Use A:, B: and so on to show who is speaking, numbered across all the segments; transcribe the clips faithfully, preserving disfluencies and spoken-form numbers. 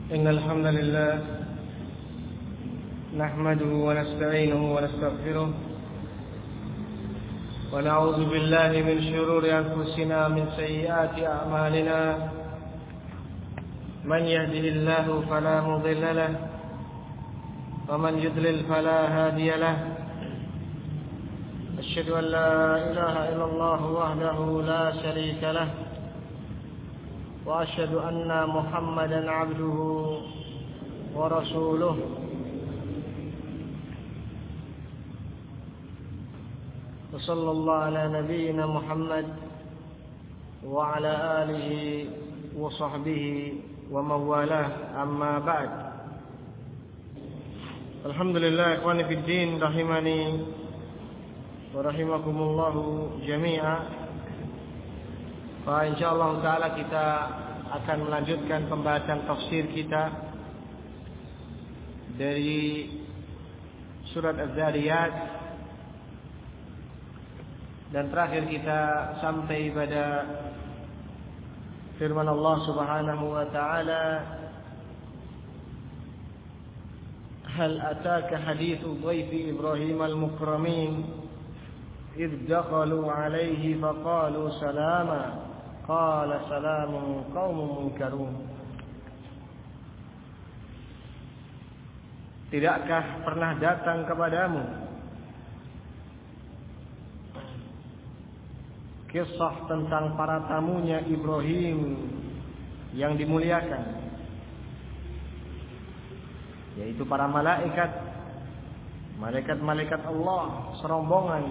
A: إن الحمد لله نحمده ونستعينه ونستغفره ونعوذ بالله من شرور أنفسنا من سيئات أعمالنا من يهده الله فلا مضل له ومن يضلل فلا هادي له أشهد أن لا إله إلا الله وحده لا شريك له وأشهد أن محمدا عبده ورسوله وصلى الله على نبينا محمد وعلى آله وصحبه ومن والاه أما بعد. Alhamdulillah ikhwani fid din rahimani wa rahimakumullahu jami'a. Fa insyaallah taala kita akan melanjutkan pembahasan tafsir kita dari surat Az-Zariyat, dan terakhir kita sampai pada firman Allah Subhanahu wa taala, hal ataka hadithu dhaifi Ibrahim al-mukramin idh dakhalu alayhi faqalu salama qala salamun qaumun munkarun. Tidakkah pernah datang kepadamu kisah tentang para tamunya Ibrahim yang dimuliakan, yaitu para malaikat, malaikat-malaikat Allah, serombongan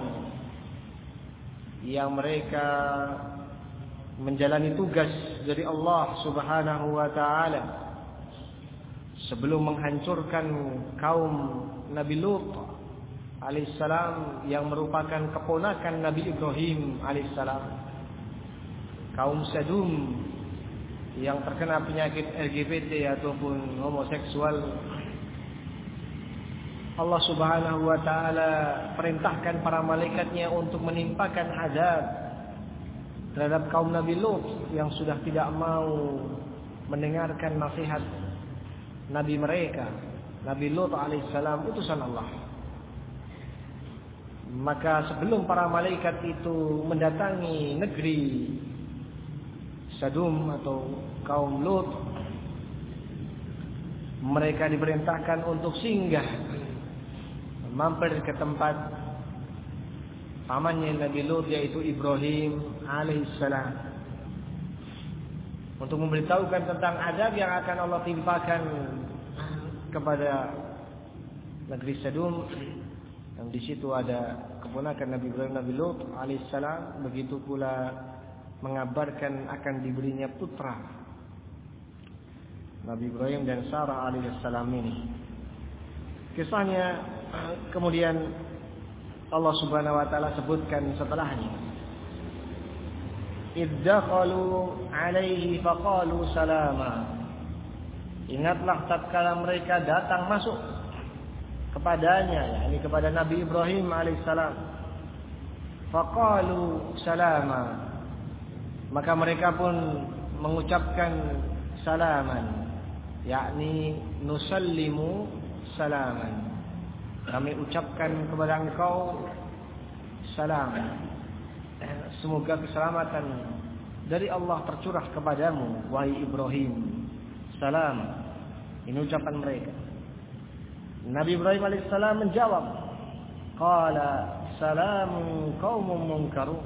A: yang mereka menjalani tugas dari Allah Subhanahu wa taala sebelum menghancurkan kaum Nabi Lut alaihissalam yang merupakan keponakan Nabi Ibrahim alaihissalam, kaum Sadum yang terkena penyakit L G B T ataupun homoseksual. Allah Subhanahu wa taala perintahkan para malaikatnya untuk menimpakan azab terhadap kaum Nabi Lut yang sudah tidak mau mendengarkan nasihat Nabi mereka, Nabi Lut alaihissalam, utusan Allah. Maka sebelum para malaikat itu mendatangi negeri Sadum atau kaum Lut, mereka diperintahkan untuk singgah mampir ke tempat pamannya Nabi Lut, yaitu Ibrahim alaihissalam, untuk memberitahukan tentang adab yang akan Allah timpakan kepada negeri Sadum, yang di situ ada keponakan Nabi Ibrahim, Nabi Lut alaihissalam. Begitu pula mengabarkan akan diberinya putra Nabi Ibrahim dan Sarah alaihissalam ini. Kisahnya kemudian Allah Subhanahu wa taala sebutkan setelahnya, iddakhalu alaihi faqalu salama. Ingatlah tatkala mereka datang masuk kepadanya, yakni kepada Nabi Ibrahim alaihissalam, faqalu salama, maka mereka pun mengucapkan salaman, yakni nusallimu salaman, kami ucapkan kepada engkau salam, semoga keselamatan dari Allah tercurah kepadamu wahai Ibrahim. Salam, ini ucapan mereka. Nabi Ibrahim alaihissalam menjawab, qala salamun qaumun munkarun.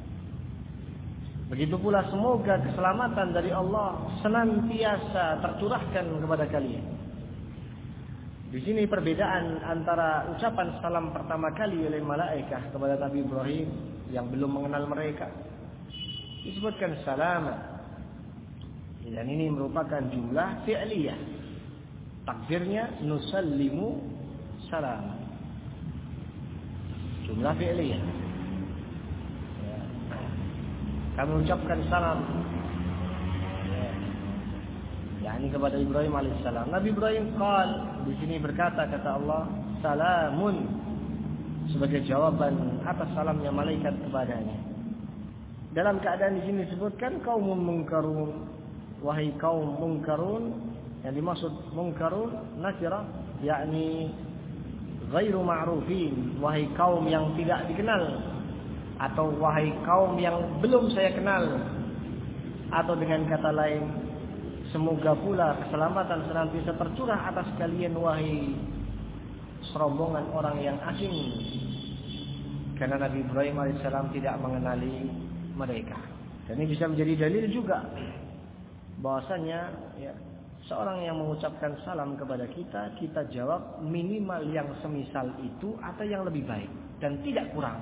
A: Begitu pula semoga keselamatan dari Allah senantiasa tercurahkan kepada kalian. Di sini perbedaan antara ucapan salam pertama kali oleh malaikat kepada Nabi Ibrahim yang belum mengenal mereka, disebutkan salama, dan ini merupakan jumlah fi'liyah. Takdirnya nusallimu salam, jumlah fi'liyah. Ya. Kami ucapkan salam, ya, yakni kepada Ibrahim alaihissalam. Nabi Ibrahim qal, di sini berkata, kata Allah, salamun, sebagai jawaban atas salamnya malaikat kepadanya. Dalam keadaan di sini disebutkan kaum mungkarun, wahai kaum mungkarun, Yang dimaksud munkarun nakirah yakni ghairu ma'rufin, wahai kaum yang tidak dikenal, atau wahai kaum yang belum saya kenal, atau dengan kata lain, semoga pula keselamatan senantiasa tercurah atas kalian wahai serombongan orang yang asing. Karena Nabi Ibrahim alaihissalam tidak mengenali mereka. Dan ini bisa menjadi dalil juga bahwasanya ya, seorang yang mengucapkan salam kepada kita, kita jawab minimal yang semisal itu atau yang lebih baik dan tidak kurang.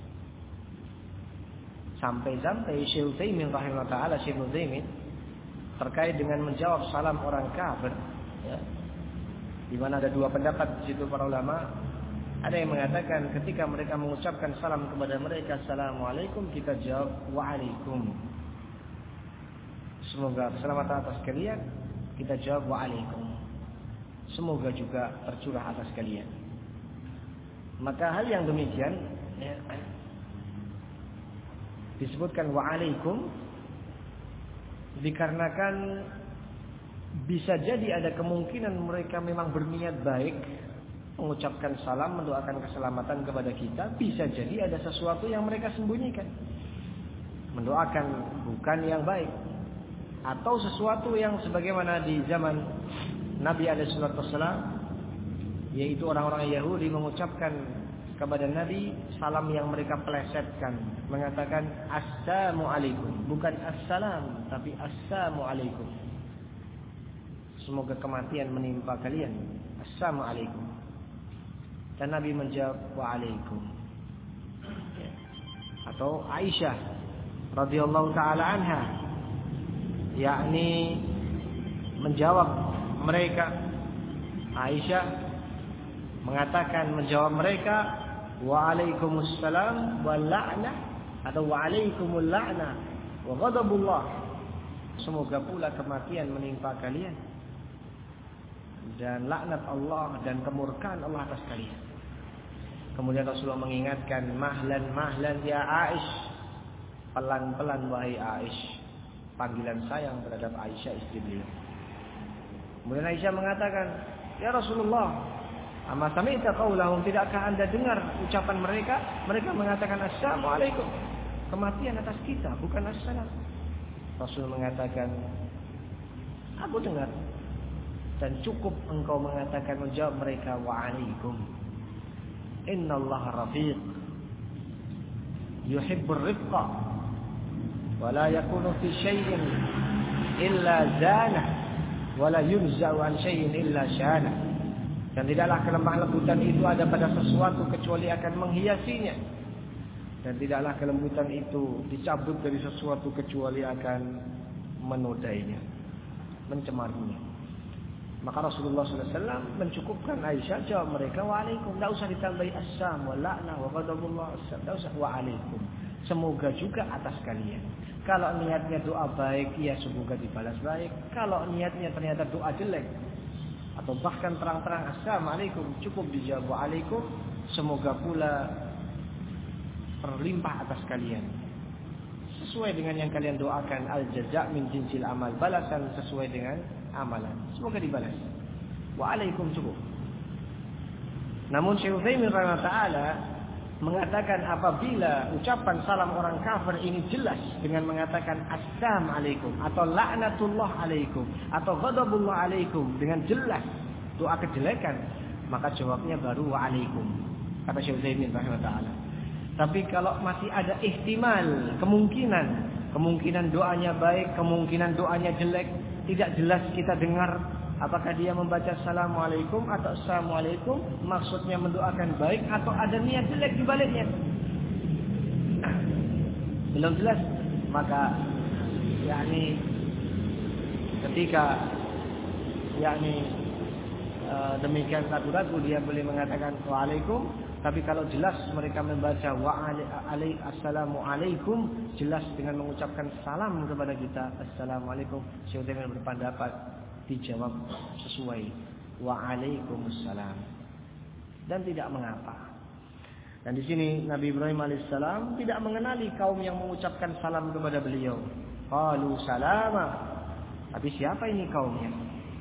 A: Sampai-sampai Syekh Utsaimin rahimahullah taala, Syekh Utsaimin terkait dengan menjawab salam orang kafir, ya, di mana ada dua pendapat di situ para ulama. Ada yang mengatakan ketika mereka mengucapkan salam kepada mereka, Assalamualaikum, kita jawab Waalaikum. Semoga keselamatan atas kalian, kita jawab Waalaikum. Semoga juga tercurah atas kalian. Maka hal yang demikian ya, disebutkan Waalaikum dikarenakan bisa jadi ada kemungkinan mereka memang berniat baik mengucapkan salam, mendoakan keselamatan kepada kita. Bisa jadi ada sesuatu yang mereka sembunyikan, mendoakan bukan yang baik, atau sesuatu yang sebagaimana di zaman Nabi alaihi wasallam, yaitu orang-orang Yahudi mengucapkan kepada Nabi salam yang mereka plesetkan, mengatakan Assalamualaikum, bukan assalam tapi Assalamualaikum, semoga kematian menimpa kalian, Assalamualaikum. Dan Nabi menjawab Waalaikum. Atau Aisyah radhiyallahu taala anha yakni menjawab mereka, Aisyah mengatakan menjawab mereka Waalaikumsalam wal la'nah atau Waalaikumul la'nah wa ghadabullah, semoga pula kematian menimpa kalian dan laknat Allah dan kemurkaan Allah atas kalian. Kemudian Rasulullah mengingatkan, mahlan mahlan ya Aish, pelan-pelan wahai Aish, panggilan sayang terhadap Aisyah istri beliau. Kemudian Aisyah mengatakan, ya Rasulullah, amma sami'ta qaulahum, tidakkah Anda dengar ucapan mereka? Mereka mengatakan Assalamualaikum, kematian atas kita, bukan assalam. Rasul mengatakan, aku dengar, dan cukup engkau mengatakan, menjawab mereka Waalaikum. Innallaha rafiq yuhibbur rifqa wa la yakunu fi syai'in illa zana wa la yunza'u an syai'in illa syana. Dan tidaklah kelemah lembutan itu ada pada sesuatu kecuali akan menghiasinya, dan tidaklah kelembutan itu dicabut dari sesuatu kecuali akan menodainya, mencemarinya. Maka Rasulullah sallallahu alaihi wasallam mencukupkan Aisyah, jawab mereka Waalaikum, tidak usah ditambahi assam wa la'na wa ghadabullah, tidak usah Waalaikum, semoga juga atas kalian. Kalau niatnya doa baik, ya semoga dibalas baik. Kalau niatnya ternyata doa jelek atau bahkan terang-terang Assalamualaikum, cukup dijawab Waalaikum, semoga pula terlimpah atas kalian sesuai dengan yang kalian doakan. Al-jaza' min jinsil amal, balasan sesuai dengan amalan, semoga dibalas. Waalaikum cukup. Namun Syekh Utsaimin rahimahullah taala mengatakan apabila ucapan salam orang kafir ini jelas dengan mengatakan assalamualaikum atau laknatullah alaikum atau ghadabullah alaikum dengan jelas doa kejelekan, maka jawabnya baru waalaikum, kata Syekh Utsaimin rahimahullah taala. Tapi kalau masih ada ihtimal, kemungkinan kemungkinan doanya baik, kemungkinan doanya jelek, tidak jelas kita dengar apakah dia membaca assalamualaikum atau assalamualaikum, maksudnya mendoakan baik atau ada niat jelek di baliknya, belum jelas, maka yakni ketika yakni uh, demikian ragu-ragu dia boleh mengatakan waalaikum. Tapi kalau jelas mereka membaca Waalaikum, jelas dengan mengucapkan salam kepada kita Assalamualaikum, Syekh Utsaimin berpendapat dijawab sesuai Waalaikumsalam dan tidak mengapa. Dan di sini Nabi Ibrahim alaihissalam tidak mengenali kaum yang mengucapkan salam kepada beliau. Qalu salama. Tapi siapa ini kaumnya?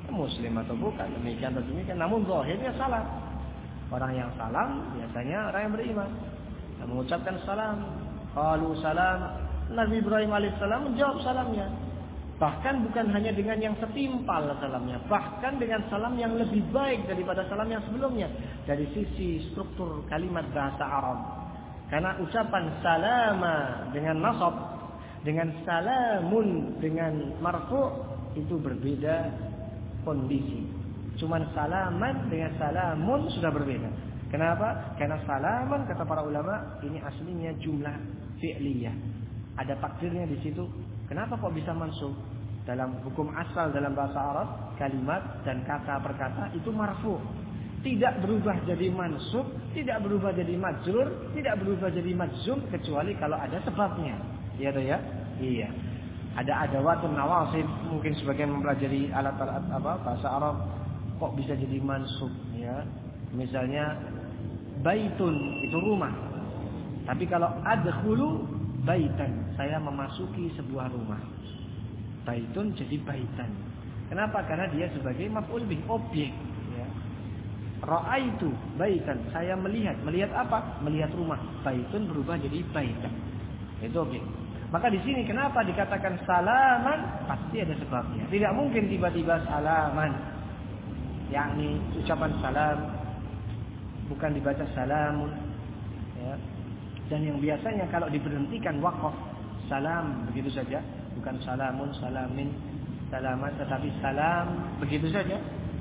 A: Muslim atau bukan, demikian atau demikian. Namun zahirnya salah. Orang yang salam biasanya orang yang beriman. Yang mengucapkan salam, qalu salam. Nabi Ibrahim alaihissalam menjawab salamnya. Bahkan bukan hanya dengan yang setimpal salamnya, bahkan dengan salam yang lebih baik daripada salam yang sebelumnya dari sisi struktur kalimat bahasa Arab. Karena ucapan salama dengan nasab dengan salamun dengan marfu itu berbeda kondisi. Cuman salaman dengan salamun sudah berbeda. Kenapa? Karena salaman kata para ulama ini aslinya jumlah fi'liyah. Ada takdirnya di situ. Kenapa kok bisa mansub? Dalam hukum asal dalam bahasa Arab, kalimat dan kata per kata itu marfu. Tidak berubah jadi mansub, tidak berubah jadi majrur, tidak berubah jadi majzum kecuali kalau ada sebabnya. Iya tuh ya? Iya. Ada adawatun nawasib, mungkin sebagian mempelajari alat-alat apa bahasa Arab kok bisa jadi mansub ya. Misalnya baitun itu rumah. Tapi kalau adkhulu baitan, saya memasuki sebuah rumah. Baitun jadi baitan. Kenapa? Karena dia sebagai maf'ul bih, objek ya. Ra'aitu baitan, saya melihat. Melihat apa? Melihat rumah. Baitun berubah jadi baitan. Itu objek. Maka di sini kenapa dikatakan salaman? Pasti ada sebabnya. Tidak mungkin tiba-tiba salaman. Yakni ucapan salam bukan dibaca salamun ya. Dan yang biasanya kalau diberhentikan waqaf salam begitu saja, bukan salamun, salamin, salaman, tetapi salam begitu saja.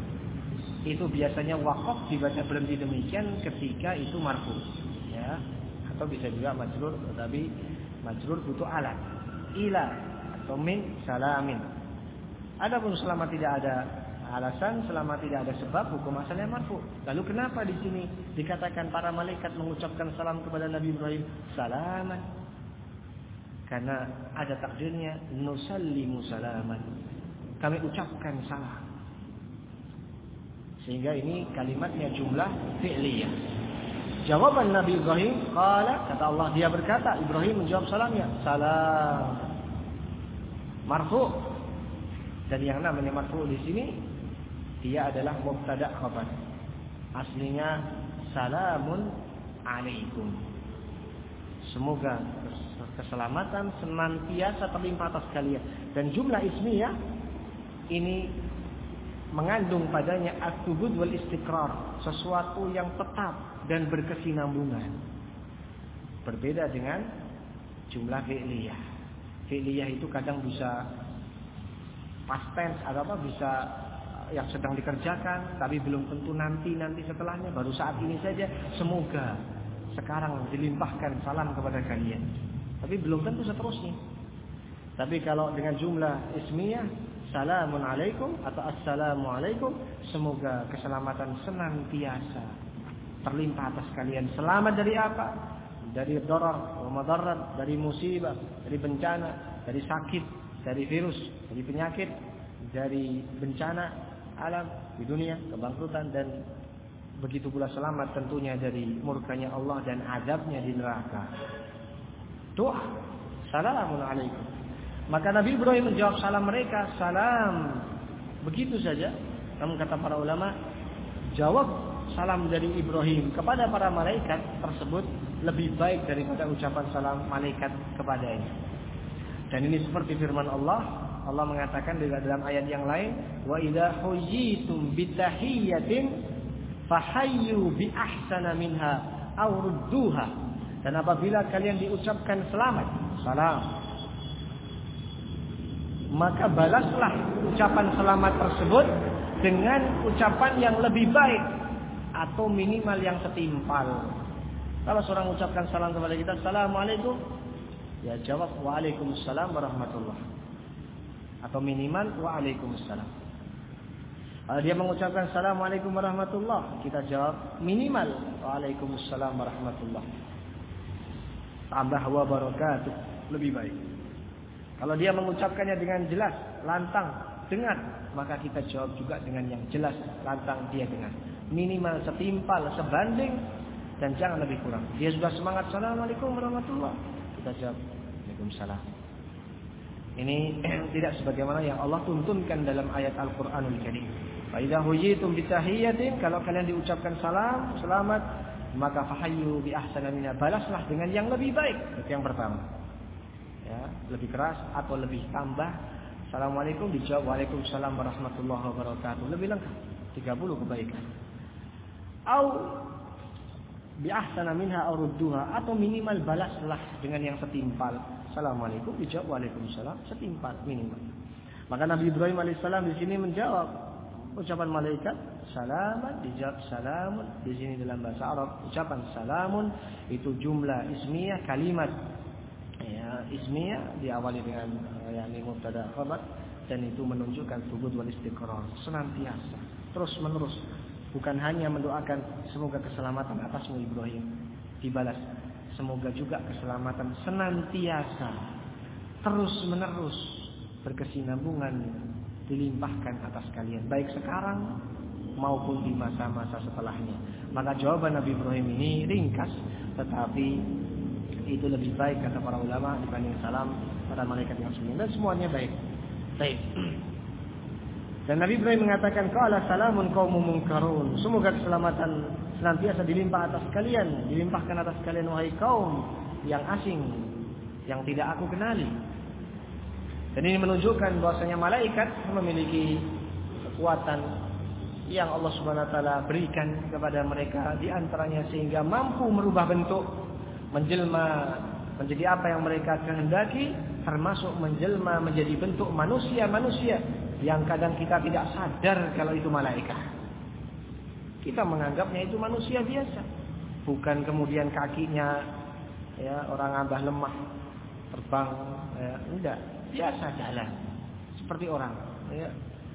A: Itu biasanya waqaf dibaca berhenti demikian ketika itu marfu ya. Atau bisa juga majrur, tetapi majrur butuh alat ila atau min salamin. Adapun selama tidak ada alasan, selama tidak ada sebab, hukum asalnya marfu. Lalu kenapa di sini dikatakan para malaikat mengucapkan salam kepada Nabi Ibrahim salaman? Karena ada takdirnya nusallimu salaman. Kami ucapkan salam. Sehingga ini kalimatnya jumlah fi'liyah. Jawaban Nabi Ibrahim, qala, kata Allah, dia berkata, Ibrahim menjawab salamnya, salam. Marfu. Dan yang namanya marfu di sini dia adalah mubtada khabar. Aslinya salamun alaikum. Semoga keselamatan senantiasa terlimpah atas kalian. Dan jumlah ismiyah ini mengandung padanya at-thubut wal istiqrar, sesuatu yang tetap dan berkesinambungan. Berbeda dengan jumlah fi'liyah. Fi'liyah itu kadang bisa past tense atau apa, bisa yang sedang dikerjakan tapi belum tentu nanti nanti setelahnya, baru saat ini saja. Semoga sekarang dilimpahkan salam kepada kalian, tapi belum tentu seterusnya. Tapi kalau dengan jumlah ismiyah salamun alaikum atau assalamu alaikum, semoga keselamatan senantiasa terlimpah atas kalian. Selamat dari apa? Dari darar, madarat, dari musibah, dari bencana, dari sakit, dari virus, dari penyakit, dari bencana alam di dunia, kebangkrutan, dan begitu pula selamat tentunya dari murkanya Allah dan azabnya di neraka. Doa salamun alaikum. Maka Nabi Ibrahim menjawab salam mereka salam begitu saja. Namun kata para ulama, jawab salam dari Ibrahim kepada para malaikat tersebut lebih baik daripada ucapan salam malaikat kepadanya. Dan ini seperti firman Allah. Allah mengatakan juga dalam ayat yang lain, wa idza huyitum bitahiyyatin fahayyu bi ahsana minha aw rudduha. Dan apabila kalian diucapkan selamat, salam, maka balaslah ucapan selamat tersebut dengan ucapan yang lebih baik atau minimal yang setimpal. Kalau seorang ucapkan salam kepada kita, assalamualaikum, ya jawab waalaikumsalam warahmatullahi. Atau minimal waalaikumsalam. Kalau dia mengucapkan assalamualaikum warahmatullah, kita jawab minimal waalaikumsalam warahmatullah. Tambah wa barakatuh, lebih baik. Kalau dia mengucapkannya dengan jelas, lantang, dengar, maka kita jawab juga dengan yang jelas, lantang, dia dengar. Minimal setimpal, sebanding, dan jangan lebih kurang. Dia sudah semangat assalamualaikum warahmatullah, kita jawab waalaikumsalam. Ini tidak sebagaimana yang Allah tuntunkan dalam ayat Al-Qur'anul Karim. Fa idza huyitum bi tahiyyatin, kalau kalian diucapkan salam, selamat, maka fahayyu bi ahsana minha, balaslah dengan yang lebih baik. Itu yang pertama. Ya, lebih keras atau lebih tambah. Assalamualaikum dijawab waalaikumsalam warahmatullahi wabarakatuh. Lebih lengkap. tiga puluh kebaikan. Au bi ahsana minha aw rudduha, atau minimal balaslah dengan yang setimpal. Assalamualaikum dijawab waalaikumsalam, setimpal minimal. Maka Nabi Ibrahim alaihissalam di sini menjawab ucapan malaikat salaman, dijawab salamun. Di sini dalam bahasa Arab ucapan salamun itu jumlah ismiyah, kalimat ya ismiyah diawali dengan yakni mubtada khabar, dan itu menunjukkan thubut wal istiqrar, senantiasa terus menerus. Bukan hanya mendoakan semoga keselamatan atasmu Ibrahim dibalas, semoga juga keselamatan senantiasa terus menerus berkesinambungan dilimpahkan atas kalian, baik sekarang maupun di masa-masa setelahnya. Maka jawaban Nabi Ibrahim ini ringkas, tetapi itu lebih baik kata para ulama dibanding salam pada malaikat yang sebelumnya, dan semuanya baik. Baik. Dan Nabi Ibrahim mengatakan qala salamun qaumun munkarun, semoga keselamatan senantiasa dilimpah atas kalian, dilimpahkan atas kalian wahai kaum yang asing yang tidak aku kenali. Dan ini menunjukkan bahwasanya malaikat memiliki kekuatan yang Allah Subhanahu wa taala berikan kepada mereka, di antaranya sehingga mampu merubah bentuk, menjelma menjadi apa yang mereka kehendaki, termasuk menjelma menjadi bentuk manusia-manusia yang kadang kita tidak sadar kalau itu malaikat. Kita menganggapnya itu manusia biasa, bukan kemudian kakinya ya orang abah lemah terbang, ya, enggak, biasa jalan seperti orang, ya,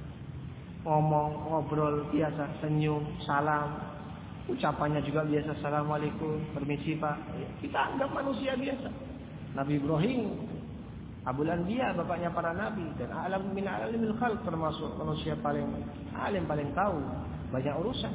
A: ngomong ngobrol biasa, senyum, salam, ucapannya juga biasa, assalamualaikum, permisi pak, ya, kita anggap manusia biasa. Nabi Ibrahim Abul Anbiya, bapaknya para nabi, dan alam min alamil khalq, termasuk manusia paling alim, paling tahu banyak urusan.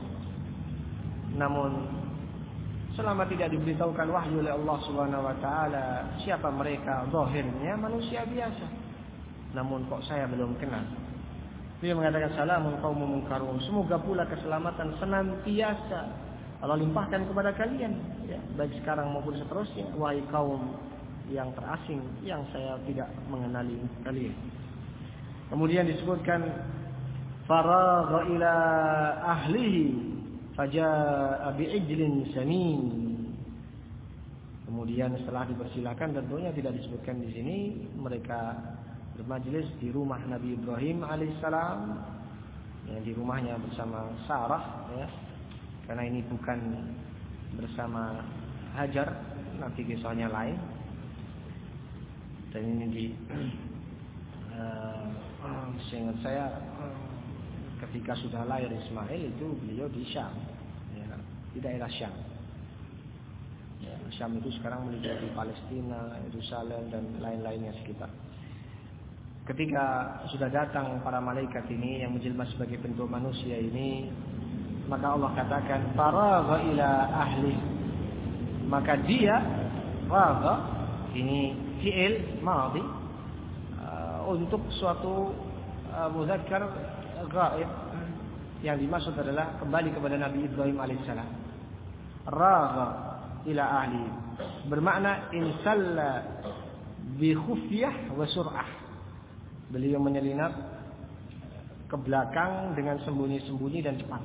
A: Namun selama tidak diberitahukan wahyu oleh Allah Subhanahu wa taala siapa mereka, zahirnya manusia biasa. Namun kok saya belum kenal. Dia mengatakan salamun qaumun munkarun, semoga pula keselamatan senantiasa Allah limpahkan kepada kalian, ya, baik sekarang maupun seterusnya, wahai kaum yang terasing yang saya tidak mengenali kalian. Kemudian disebutkan faragha ila ahlihi faja'a bi'ijlin samin. Kemudian setelah dipersilakan, tentunya tidak disebutkan di sini, mereka bermajlis di rumah Nabi Ibrahim alaihissalam, ya, di rumahnya bersama Sarah, ya, karena ini bukan bersama Hajar, nanti kisahnya lain. Dan ini di uh, seingat saya ketika sudah lahir Ismail itu beliau di Syam, ya, di daerah Syam. Ya, Syam itu sekarang meliputi Palestina, Yerusalem dan lain-lainnya sekitar. Ketika sudah datang para malaikat ini yang menjelma sebagai bentuk manusia ini, maka Allah katakan faragha ila ahli, maka dia ragha ini fi'il madhi uh, untuk suatu uh, muzakkar ghaib, yang dimaksud adalah kembali kepada Nabi Ibrahim alaihissalam. Ragha ila ahli bermakna insalla bi khufyah wa sur'ah, beliau menyelinap ke belakang dengan sembunyi-sembunyi dan cepat,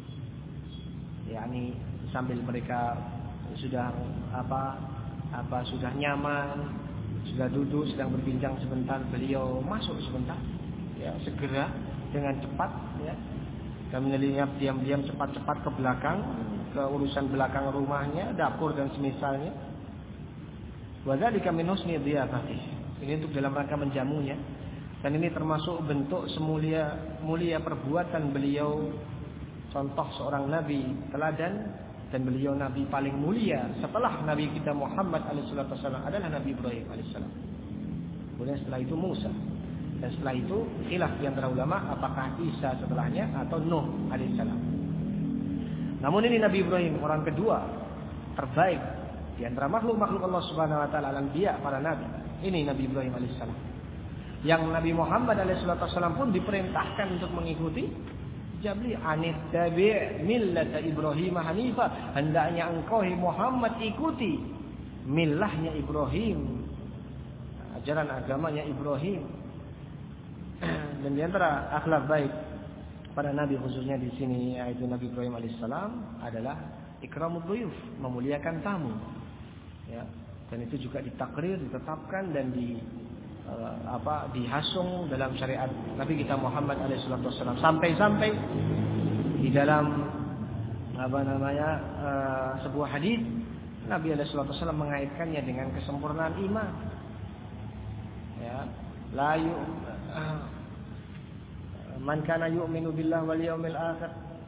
A: yakni sambil mereka sudah apa apa sudah nyaman, sudah duduk, sedang berbincang sebentar, beliau masuk sebentar, ya, segera dengan cepat, ya, dan menyelinap diam-diam cepat-cepat ke belakang, ke urusan belakang rumahnya, dapur dan semisalnya. Wa dzalika min husni dhiyafatihi, ini untuk dalam rangka menjamunya, dan ini termasuk bentuk semulia mulia perbuatan beliau, contoh seorang nabi teladan. Dan beliau nabi paling mulia setelah Nabi kita Muhammad alaihissalam adalah Nabi Ibrahim alaihissalam. Kemudian setelah itu Musa. Dan setelah itu khilaf di antara ulama apakah Isa setelahnya atau Nuh alaihissalam. Namun ini Nabi Ibrahim orang kedua terbaik di antara makhluk-makhluk Allah Subhanahu wa taala, al-anbiya, para nabi. Ini Nabi Ibrahim alaihissalam. Yang Nabi Muhammad alaihi wasallam pun diperintahkan untuk mengikuti Jabli. Anittabi' millata Ibrahim hanifah. Hendaknya engkau Muhammad ikuti millahnya Ibrahim, ajaran agamanya Ibrahim. Dan di antara akhlak baik pada Nabi khususnya di sini yaitu Nabi Ibrahim alaihissalam adalah ikramud dhuyuf, memuliakan tamu. Ya, dan itu juga ditakrir, ditetapkan dan di uh, apa dihasung dalam syariat Nabi kita Muhammad alaihissalam. Sampai-sampai di dalam apa namanya uh, sebuah hadis Nabi alaihissalam mengaitkannya dengan kesempurnaan iman. Ya, la yu uh, man kana yu'minu billahi wal yawmil akhir.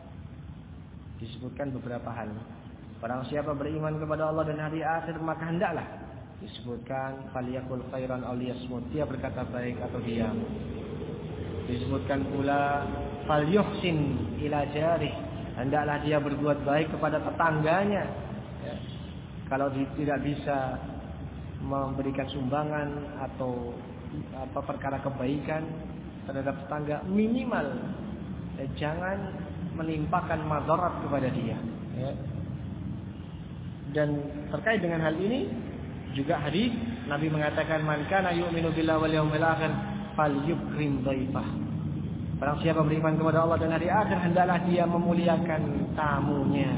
A: Disebutkan beberapa hal. Barang siapa beriman kepada Allah dan hari akhir maka hendaklah, disebutkan falyakul khairan aw liyasmut, dia berkata baik atau diam. Disebutkan pula falyuhsin ila jarih, hendaklah dia berbuat baik kepada tetangganya. Ya. Kalau tidak bisa memberikan sumbangan atau apa perkara kebaikan terhadap tetangga, minimal eh, jangan menimpakan madarat kepada dia. Ya. Dan terkait dengan hal ini juga hadis Nabi mengatakan man kana yu'minu billahi wal yawmil akhir falyukrim dhaifah. Barang siapa beriman kepada Allah dan hari akhir hendaklah dia memuliakan tamunya.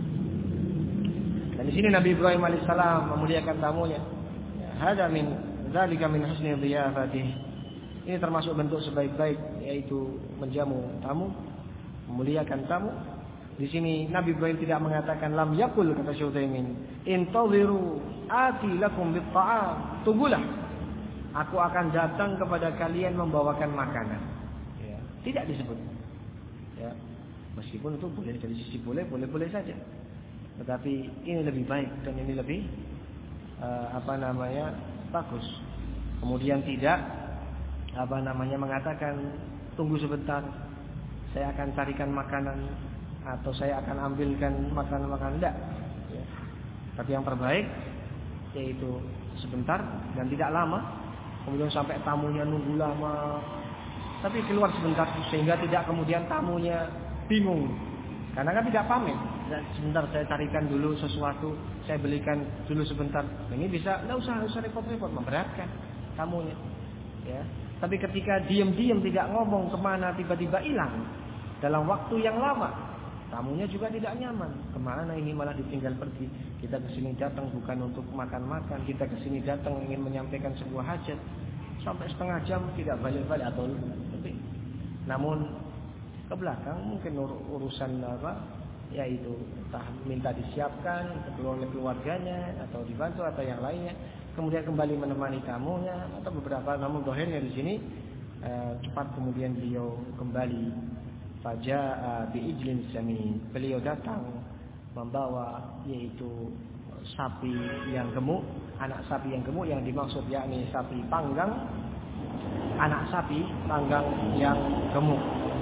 A: Dan di sini Nabi Ibrahim alaihissalam memuliakan tamunya. Hada min dzalika min husni dhiyafatih. Ini termasuk bentuk sebaik-baik yaitu menjamu tamu, memuliakan tamu. Di sini Nabi Ibrahim tidak mengatakan lam yakul, kata Syekh Utsaimin, intaziru ati lakum bit-ta'am, tunggulah aku akan datang kepada kalian membawakan makanan. Ya, tidak disebut. Ya, meskipun itu boleh dari sisi boleh, boleh-boleh saja. Tetapi ini lebih baik dan ini lebih uh, apa namanya bagus. Kemudian tidak apa namanya mengatakan tunggu sebentar, saya akan carikan makanan atau saya akan ambilkan makanan-makanan, tidak. Ya. Tapi yang terbaik yaitu sebentar dan tidak lama. Kemudian sampai tamunya nunggu lama, tapi keluar sebentar sehingga tidak kemudian tamunya bingung. Karena kan tidak pamit. Dan sebentar saya carikan dulu sesuatu, saya belikan dulu sebentar. Ini bisa, tidak usah, usah repot-repot, memberatkan tamunya. Ya. Tapi ketika diam-diam tidak ngomong kemana tiba-tiba hilang dalam waktu yang lama, tamunya juga tidak nyaman. Kemana ini malah ditinggal pergi? Kita ke sini datang bukan untuk makan-makan, kita ke sini datang ingin menyampaikan sebuah hajat. Sampai setengah jam tidak balik-balik atau lebih. Namun ke belakang mungkin ur- urusan apa? Yaitu entah minta disiapkan oleh keluarganya atau dibantu atau yang lainnya. Kemudian kembali menemani tamunya atau beberapa. Namun dohirnya di sini eh, cepat kemudian beliau kembali. Faja'a bi'ijlin samin. Beliau datang membawa yaitu sapi yang gemuk, anak sapi yang gemuk, yang dimaksud yakni sapi panggang, anak sapi panggang yang gemuk.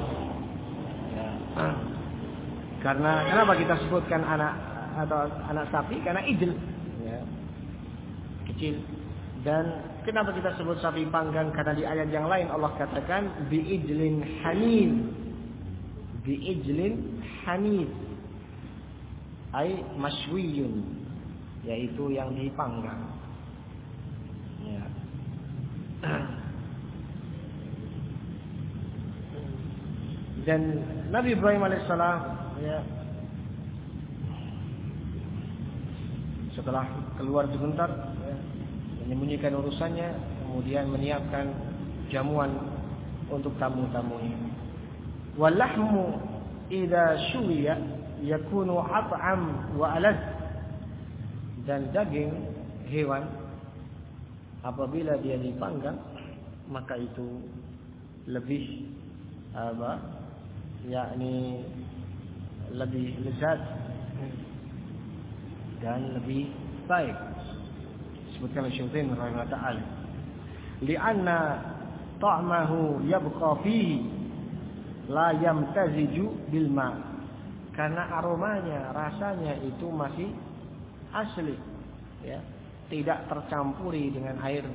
A: Ya. Karena kenapa kita sebutkan anak atau anak sapi? Karena ijl, ya, kecil. Dan kenapa kita sebut sapi panggang? Karena di ayat yang lain Allah katakan bi'ijlin hanin. Bi'ijlin hanif ay masywiyun, yaitu yang dipanggang. Ya. Dan Nabi Ibrahim alaihissalam ya, setelah keluar sebentar ya, menyembunyikan urusannya, kemudian menyiapkan jamuan untuk tamu-tamunya. Walahmu idza syuwiya yakunu at'am wa alad. Dan daging hewan apabila dia dipanggang maka itu lebih apa? Yakni lebih lezat dan lebih baik. Sebutkan Syekh Utsaimin rahimahullah ta'ala. Li'anna ta'mahu yabqa fihi la yamtaziju bil ma, karena aromanya, rasanya itu masih asli, ya, tidak tercampuri dengan air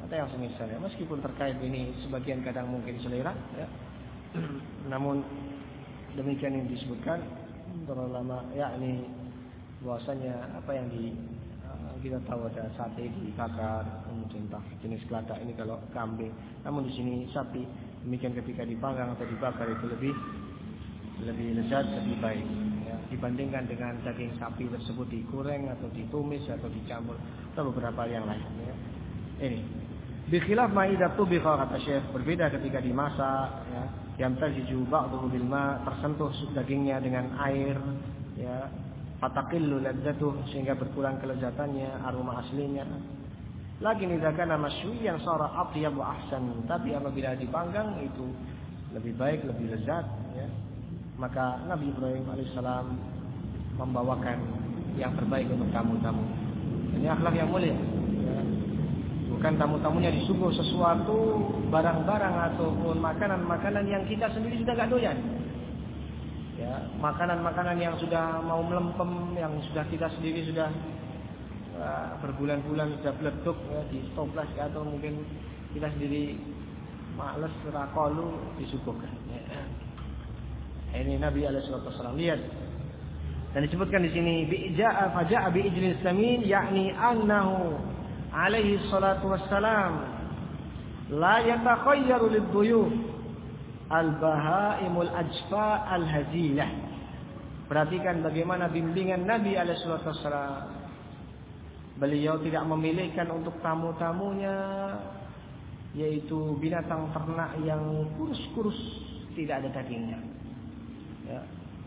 A: atau yang semisalnya. Meskipun terkait ini sebagian kadang mungkin selera, ya. Namun demikian yang disebutkan para ulama, yakni bahwasanya apa yang di kita tahu ada sate dibakar, kemudian entah jenis geladak ini kalau kambing. Namun di sini sapi, demikian ketika dipanggang atau dibakar itu lebih lebih lezat, lebih baik, ya, dibandingkan dengan daging sapi tersebut digoreng atau ditumis atau dicampur atau beberapa yang lain. Ya. Ini bikhilaf ma idza tubikha, kata Syekh, berbeda ketika dimasak, ya, yang tajiju ba'dhu bil ma, tersentuh dagingnya dengan air, ya, fataqillu ladzatuh, sehingga berkurang kelezatannya, aroma aslinya. Lakin idza kana masywiyan sara atyab wa ahsan, tapi apabila dipanggang itu lebih baik, lebih lezat, ya. Maka Nabi Ibrahim alaihissalam membawakan yang terbaik untuk tamu-tamu. Ini akhlak yang mulia, ya. Bukan tamu-tamunya disuguh sesuatu barang-barang ataupun makanan-makanan yang kita sendiri sudah gak doyan. Ya, makanan-makanan yang sudah mau melempem, yang sudah kita sendiri sudah uh, berbulan-bulan sudah beleduk, ya, di stoplas, ya, atau mungkin kita sendiri males rakolu disuguhkan. Ya. Ini Nabi alaihi wasallam lihat, dan disebutkan di sini bi'ja'a faja'a bi'ijlin samin, yakni annahu alaihi salatu wassalam la yatakhayyaru lidhuyuf al-bahaimul ajfa al-hazilah. Perhatikan bagaimana bimbingan Nabi alaihi wasallam. Beliau tidak memilihkan untuk tamu-tamunya yaitu binatang ternak yang kurus-kurus, tidak ada dagingnya. Ya.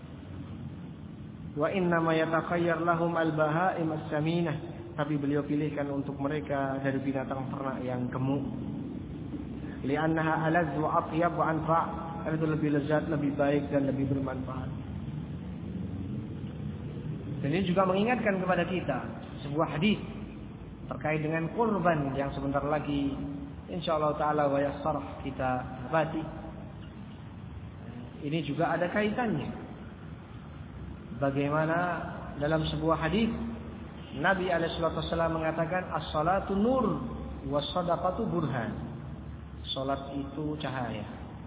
A: Wa inna ma yatakhayyar lahum al-bahaim as-saminah, tapi beliau pilihkan untuk mereka dari binatang ternak yang gemuk. Li'annaha aladz wa atyab wa anfa', karena itu lebih lezat, lebih baik dan lebih bermanfaat. Dan ini juga mengingatkan kepada kita sebuah hadis terkait dengan kurban yang sebentar lagi insyaallah taala wa yassar kita abadi. Ini juga ada kaitannya. Bagaimana dalam sebuah hadis Nabi alaihi wasallam mengatakan as-salatu nur was shadaqatu burhan. Salat itu cahaya,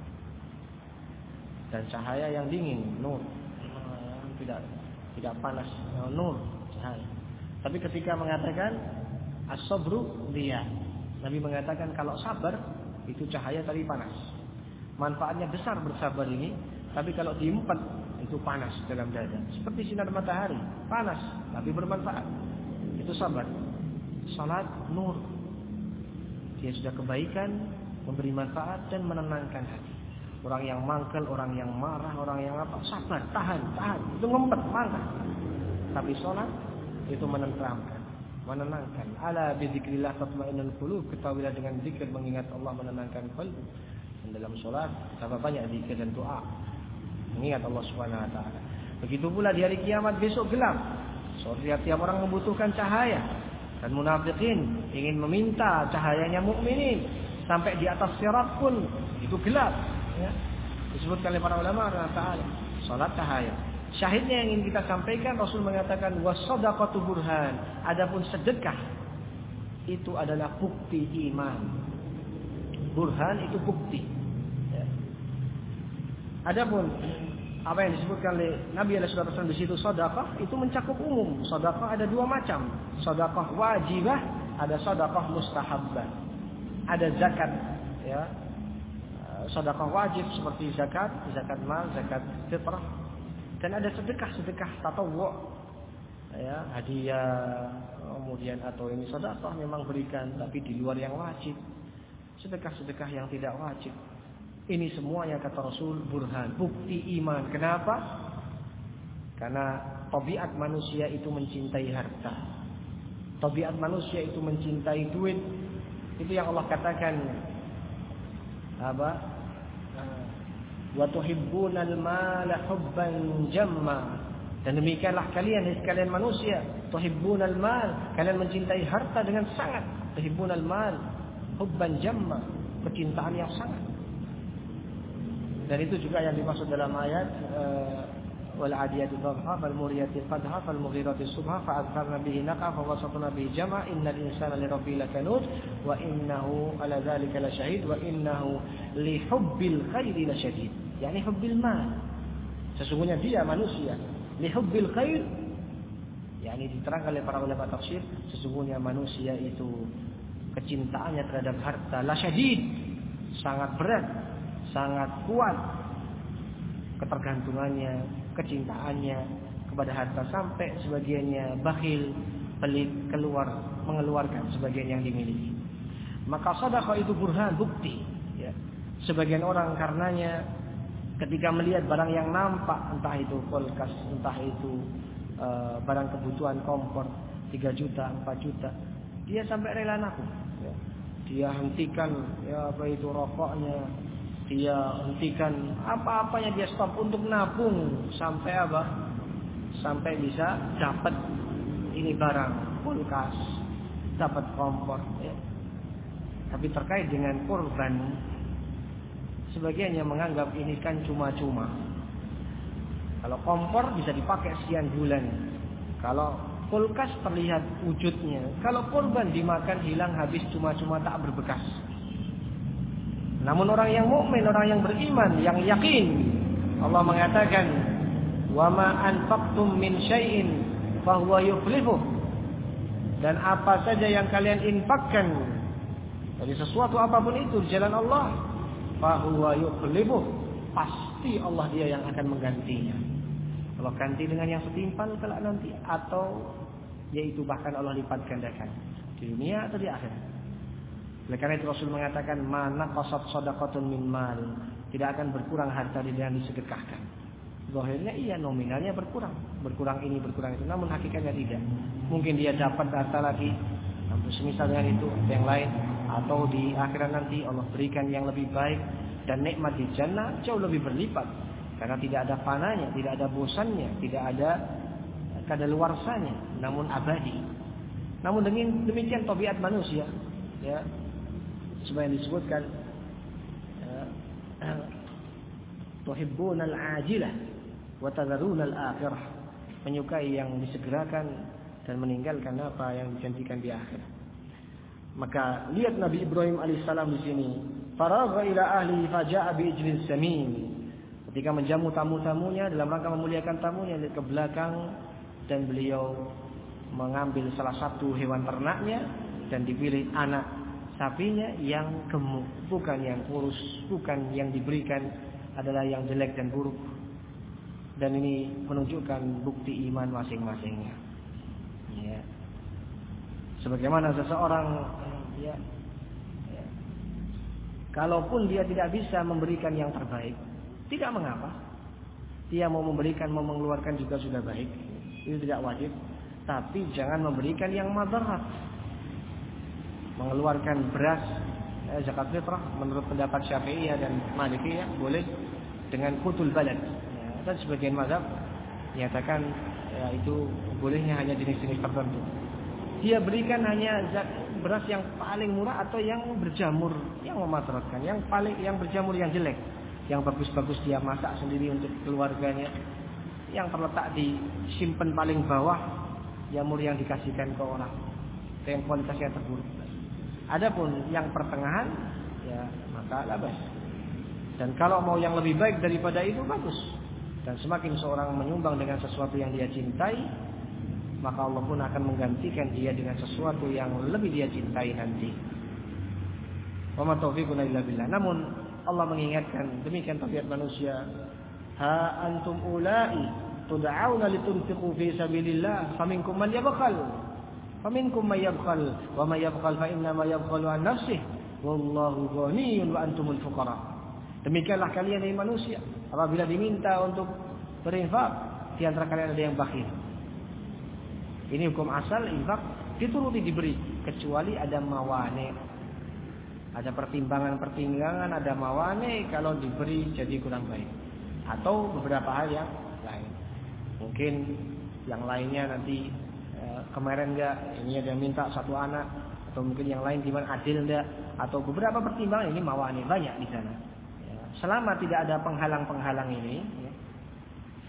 A: dan cahaya yang dingin, nur, tidak tidak panas, nur, cahaya. Tapi ketika mengatakan as-sabru dia, Nabi mengatakan kalau sabar itu cahaya tapi panas. Manfaatnya besar bersabar ini, tapi kalau diempat itu panas dalam dada. Seperti sinar matahari, panas tapi bermanfaat. Itu sabar. Salat nur, dia sudah kebaikan, memberi manfaat dan menenangkan hati. Orang yang mangkel, orang yang marah, orang yang apa, sabar, tahan, tahan, itu ngempet, mangkal. Tapi sholat itu menenteramkan, menenangkan. Ala bizikrillah tatma'innul qulub, ketahuilah dengan zikir mengingat Allah menenangkan qalbu. Dan dalam sholat betapa banyak zikir dan doa mengingat Allah Subhanahu wa taala. Begitu pula di hari kiamat besok gelap. Setiap orang membutuhkan cahaya, dan munafikin ingin meminta cahayanya mukminin. Sampai di atas sirat pun itu gelap, ya. Disebutkan oleh para ulama Taala, salat cahaya. Syahidnya yang ingin kita sampaikan, Rasul mengatakan was-shadaqatu burhan. Adapun sedekah itu adalah bukti iman. Burhan itu bukti, ya. Adapun apa yang disebutkan oleh Nabi alaihi wasallam di situ sedekah itu mencakup umum. Sedekah ada dua macam, sedekah wajibah, ada sedekah mustahabbah. Ada zakat, ya, sedekah wajib seperti zakat, zakat mal, zakat fitrah, dan ada sedekah-sedekah tatawwu, ya, hadiah, kemudian atau ini sedekah memang berikan, tapi di luar yang wajib, sedekah-sedekah yang tidak wajib. Ini semuanya kata Rasul burhan, bukti iman. Kenapa? Karena tabiat manusia itu mencintai harta, tabiat manusia itu mencintai duit. Itu yang Allah katakan apa? Wa tuhibbunal mala hubban jamma. Dan demikianlah kalian sekalian manusia, tuhibbunal mal, kalian mencintai harta dengan sangat. Tuhibbunal mal hubban jamma, kecintaan yang sangat. Dan itu juga yang dimaksud dalam ayat uh, wal 'adiyati dhabha fal muriyati qadha fal mughirati subha fa azharna bihi naqa fa wasatna bihi jam'a innal insana li rabbil lakanud wa innahu ala dzalika lasyahid wa innahu li hubbil khairi lasyadid. Yani hubbil mal. Sesungguhnya dia manusia li hubbil khair, yakni diterangkan oleh para ulama tafsir, sesungguhnya manusia itu kecintaannya terhadap harta lasyadid, sangat berat, sangat kuat ketergantungannya, kecintaannya kepada harta sampai sebagiannya bakhil, pelit, keluar mengeluarkan sebagian yang dimiliki. Maka sedekah itu burhan, bukti ya. Sebagian orang karenanya ketika melihat barang yang nampak, entah itu kulkas, entah itu uh, barang kebutuhan kompor tiga juta, empat juta, dia sampai rela nabung ya. Dia hentikan ya apa itu rokoknya, dia hentikan apa-apanya, dia stop untuk nabung sampai apa? Sampai bisa dapat ini barang, kulkas, dapat kompor ya. Tapi terkait dengan kurban, sebagian yang menganggap ini kan cuma-cuma. Kalau kompor bisa dipakai sekian bulan, kalau kulkas terlihat wujudnya, kalau kurban dimakan hilang habis cuma-cuma tak berbekas. Namun orang yang mukmin, orang yang beriman, yang yakin, Allah mengatakan, "Wa ma anfaqtum min syai'in fa huwa yukhlifuh." Dan apa saja yang kalian infakkan dari sesuatu apapun itu di jalan Allah, fa huwa yukhlifuh, pasti Allah dia yang akan menggantinya. Allah ganti dengan yang setimpal kelak nanti, atau yaitu bahkan Allah lipat gandakan di dunia atau di akhirat. Oleh karena itu Rasul mengatakan, mana qasat shadaqatun min mal, tidak akan berkurang harta yang disedekahkan. Zahirnya iya, nominalnya berkurang, berkurang ini, berkurang itu, namun hakikatnya tidak. Mungkin dia dapat harta lagi, semisal dengan itu yang lain, atau di akhirat nanti Allah berikan yang lebih baik, dan nikmat di jannah jauh lebih berlipat, karena tidak ada pananya, tidak ada bosannya, tidak ada kadaluarsanya, namun abadi. Namun dengan demikian tabiat manusia ya, sebenarnya disebutkan tuhibbunal ajilah wa tadharunal akhirah, menyukai yang disegerakan dan meninggalkan apa yang dijanjikan di akhirat. Maka lihat Nabi Ibrahim alaihissalam di sini, faragha ila ahli faja'a bi ijlin samin. Ketika menjamu tamu-tamunya dalam rangka memuliakan tamunya, lihat ke belakang dan beliau mengambil salah satu hewan ternaknya dan dipilih anak sapinya yang gemuk, bukan yang kurus, bukan yang diberikan adalah yang jelek dan buruk. Dan ini menunjukkan bukti iman masing-masingnya. Ya. Sebagaimana seseorang, ya, ya, kalaupun dia tidak bisa memberikan yang terbaik, tidak mengapa. Dia mau memberikan, mau mengeluarkan juga sudah baik. Itu tidak wajib. Tapi jangan memberikan yang madarat. Mengeluarkan beras eh, zakat fitrah menurut pendapat Syafi'iyah dan Malikiyah boleh dengan qutul balad ya, dan sebagian mazhab menyatakan ya, itu bolehnya hanya jenis-jenis tertentu. Dia berikan hanya beras yang paling murah atau yang berjamur, yang memadaratkan, yang paling yang berjamur yang jelek, yang bagus-bagus dia masak sendiri untuk keluarganya, yang terletak di simpen paling bawah, jamur yang dikasihkan ke orang, yang kualitasnya terburuk. Adapun yang pertengahan, ya maka labas. Dan kalau mau yang lebih baik daripada itu, bagus. Dan semakin seorang menyumbang dengan sesuatu yang dia cintai, maka Allah pun akan menggantikan dia dengan sesuatu yang lebih dia cintai nanti. Wa ma taufiquna illa billah. Namun Allah mengingatkan, demikian tabiat manusia. Ha antum ulai tud'auna litunfiqu fi sabilillah faminkum man yabkhal. Faminkum may yabkhal wa may yabkhal fa inna ma yabkhalu an nafsihi wallahu ghaniyyun wa antumul fuqara. Demikianlah kalian hai manusia, apabila diminta untuk berinfak, di antara kalian ada yang bakhil. Ini hukum asal, infak dituruti diberi, kecuali ada mawani. Ada pertimbangan-pertimbangan, ada mawani, kalau diberi jadi kurang baik. Atau beberapa hal yang lain. Mungkin yang lainnya nanti kemarin enggak, ini ada yang minta satu anak, atau mungkin yang lain gimana adil enggak, atau beberapa pertimbangan, ini mawani banyak di sana. Ya, selama tidak ada penghalang-penghalang ini, ya,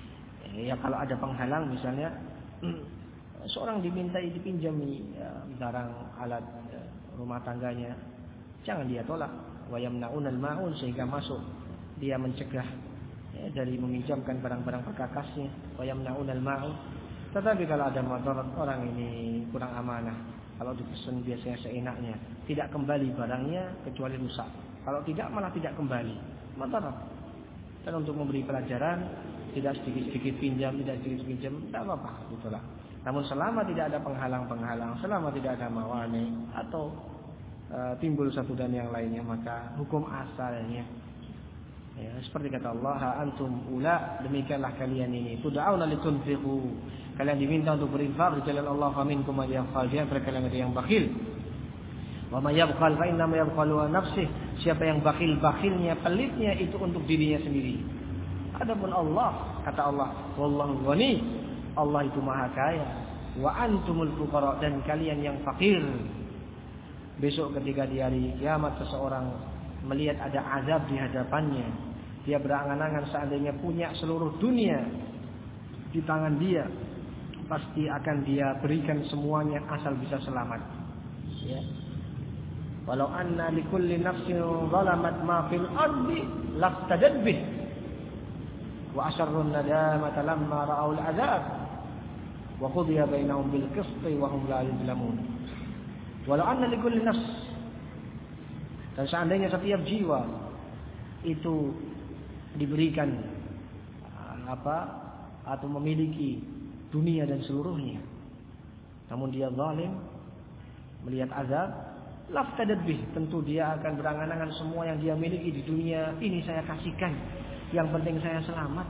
A: Ya kalau ada penghalang misalnya seorang dimintai dipinjami ya, barang alat ya, rumah tangganya, jangan dia tolak. Wa yamna'unal ma'un, sehingga masuk dia mencegah ya, dari meminjamkan barang-barang perkakasnya. Wa yamna'unal ma'un. Tetapi kalau ada motor orang ini kurang amanah, kalau dipesan biasanya seenaknya, tidak kembali barangnya kecuali rusak. Kalau tidak malah tidak kembali, motor. Dan untuk memberi pelajaran, tidak sedikit-sedikit pinjam, tidak sedikit pinjam, tidak apa-apa, itulah. Namun selama tidak ada penghalang-penghalang, selama tidak ada mawani atau uh, timbul satu dan yang lainnya, maka hukum asalnya ya, seperti kata Allah, ha antum ula, demikianlah kalian ini, tud'auna litunfiqu, kalian diminta untuk berinfak di jalan Allah, faminkum may yabkhal, di antara kalian ada yang bakhil. Wa may yabkhal fa inna ma yabkhalu an nafsihi, siapa yang bakhil, bakhilnya, pelitnya itu untuk dirinya sendiri. Adapun Allah, kata Allah, wallahu ghani, Allah itu maha kaya, wa antumul fuqara, dan kalian yang fakir. Besok ketika di hari kiamat seseorang melihat ada azab di hadapannya, dia berangan-angan seandainya punya seluruh dunia di tangan dia, pasti akan dia berikan semuanya asal bisa selamat. Ya. Walau anna likulli nafsin zalamat ma fil ardi laftadat bih wa asarrun nadamata lamma ra'aul azab wa qudiya bainahum bil qisti wa hum la yuzlamun. Walau anna likulli nafs, dan seandainya setiap jiwa itu diberikan apa atau memiliki dunia dan seluruhnya, namun dia zalim melihat azab, laftadat bih, tentu dia akan berangan-angan semua yang dia miliki di dunia ini saya kasihkan, yang penting saya selamat.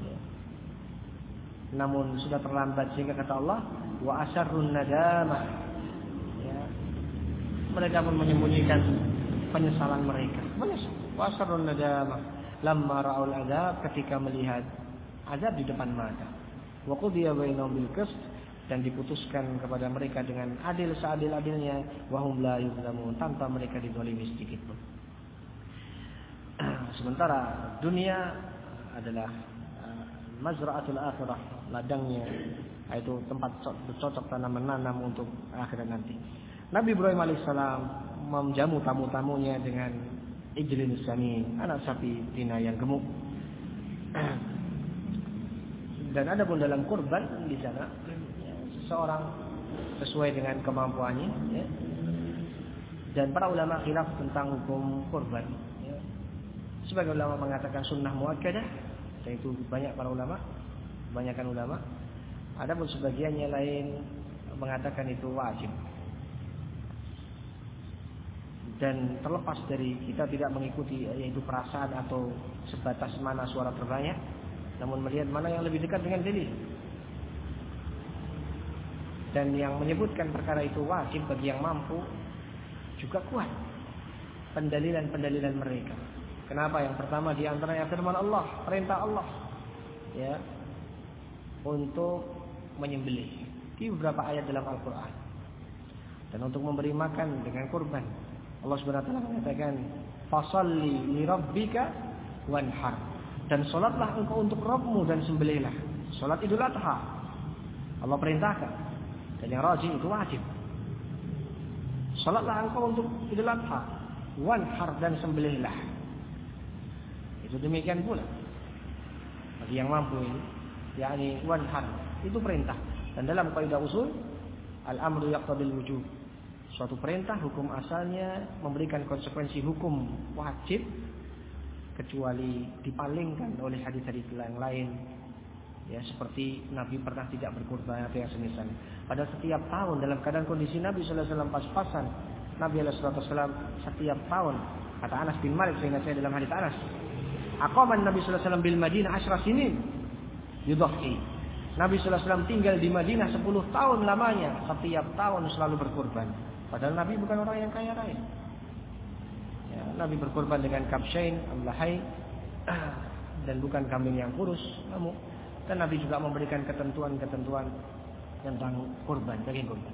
A: Namun sudah terlambat, sehingga kata Allah, wa asarrun nadamah, ya, mereka pun menyembunyikan penyesalan mereka. Menyesal. Wa asarrun nadamah lamma ra'ul azab, ketika melihat azab di depan mata. Wa qudiya bainahum bil qist, dan diputuskan kepada mereka dengan adil seadil-adilnya, wa hum la yuzlamun, tanpa mereka dizalimi sedikit pun. Sementara dunia adalah uh, mazra'atul akhirah, ladangnya, yaitu tempat bercocok tanam menanam untuk akhirat nanti. Nabi Ibrahim alaihissalam menjamu tamu-tamunya dengan ijlin samin, anak sapi tina yang gemuk. Dan ada pun dalam kurban di sana, ya, seseorang sesuai dengan kemampuannya, ya. Dan para ulama khilaf tentang hukum kurban. Ya. Sebagai ulama mengatakan sunnah muakkadah, dan itu banyak para ulama, kebanyakan ulama. Ada pun sebagiannya lain mengatakan itu wajib. Dan terlepas dari kita tidak mengikuti yaitu perasaan atau sebatas mana suara terbanyak, namun melihat mana yang lebih dekat dengan dalil. Dan yang menyebutkan perkara itu wajib bagi yang mampu juga kuat pendalilan-pendalilan mereka. Kenapa? Yang pertama di antaranya firman Allah, perintah Allah, ya, untuk menyembelih di beberapa ayat dalam Al-Quran, dan untuk memberi makan dengan kurban. Allah Subhanahu wa taala mengatakan, "Fasholli li rabbika wanhar." Dan salatlah engkau untuk Rabbmu dan sembelihlah. Salat Idul Adha Allah perintahkan, dan yang rajih itu wajib. Salatlah engkau untuk Idul Adha, wanhar, dan sembelihlah. Itu demikian pula bagi yang mampu ini, yakni wanhar itu perintah. Dan dalam kaidah usul, al-amru yaqtadil wujub. Suatu perintah hukum asalnya memberikan konsekuensi hukum wajib, kecuali dipalingkan oleh hadis-hadis yang lain. Ya, seperti Nabi pernah tidak berkurban atau yang semisal. Pada setiap tahun dalam keadaan kondisi Nabi sallallahu alaihi wasallam pas-pasan, Nabi sallallahu alaihi wasallam setiap tahun, kata Anas bin Malik, seingat saya dalam hadis Anas, aqaman Nabi sallallahu alaihi wasallam bil Madinah asyra sinin yudhi. Nabi sallallahu alaihi wasallam tinggal di Madinah sepuluh tahun lamanya, setiap tahun selalu berkurban. Padahal Nabi bukan orang yang kaya raya. Ya, Nabi berkorban dengan kabsyain, amlahai, dan bukan kambing yang kurus. Namun, dan Nabi juga memberikan ketentuan-ketentuan tentang kurban, daging kurban.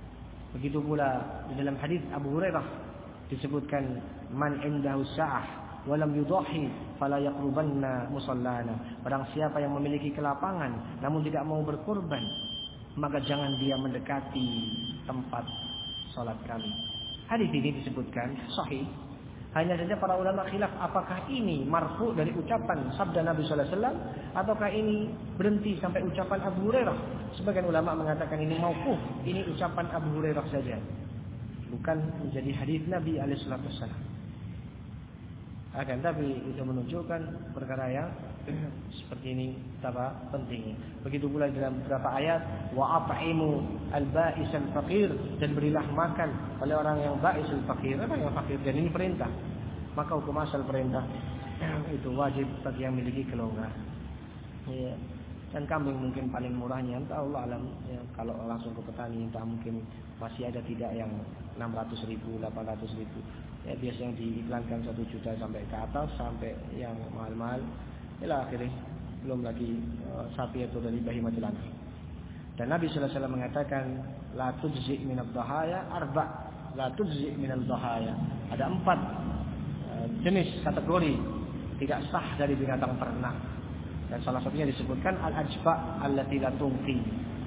A: Begitu pula di dalam hadis Abu Hurairah disebutkan, man indahu sa'ah wa lam yudhi fala yaqrubanna musallana. Barang siapa yang memiliki kelapangan namun tidak mau berkorban, maka jangan dia mendekati tempat salat kami. Hadis ini disebutkan sahih. Hanya saja para ulama khilaf apakah ini marfu dari ucapan sabda Nabi sallallahu alaihi wasallam ataukah ini berhenti sampai ucapan Abu Hurairah. Sebagian ulama mengatakan ini mauquf, ini ucapan Abu Hurairah saja, bukan menjadi hadis Nabi alaihi wasallam. Akan tapi itu menunjukkan perkara yang seperti ini betapa pentingnya. Begitu pula dalam beberapa ayat, wa at'imu al-ba'is al-faqir, dan berilah makan oleh orang yang ba'is al-faqir, orang yang fakir, dan ini perintah. Maka hukum asal perintah itu wajib bagi yang memiliki kelonggaran. Ya. Dan kambing mungkin paling murahnya, entah Allah alam, ya, kalau langsung ke petani entah mungkin masih ada tidak yang enam ratus ribu, delapan ratus ribu. Ya, biasanya diiklankan satu juta sampai ke atas, sampai yang mahal-mahal. Ila akhirnya belum lagi uh, sapi itu dari bahimatul an'am. Dan Nabi sallallahu alaihi wasallam mengatakan la tujzi min ad-dhahaya arba, la tujzi min ad-dhahaya. Ada empat uh, jenis kategori tidak sah dari binatang ternak. Dan salah satunya disebutkan al-ajba allati la tunqi,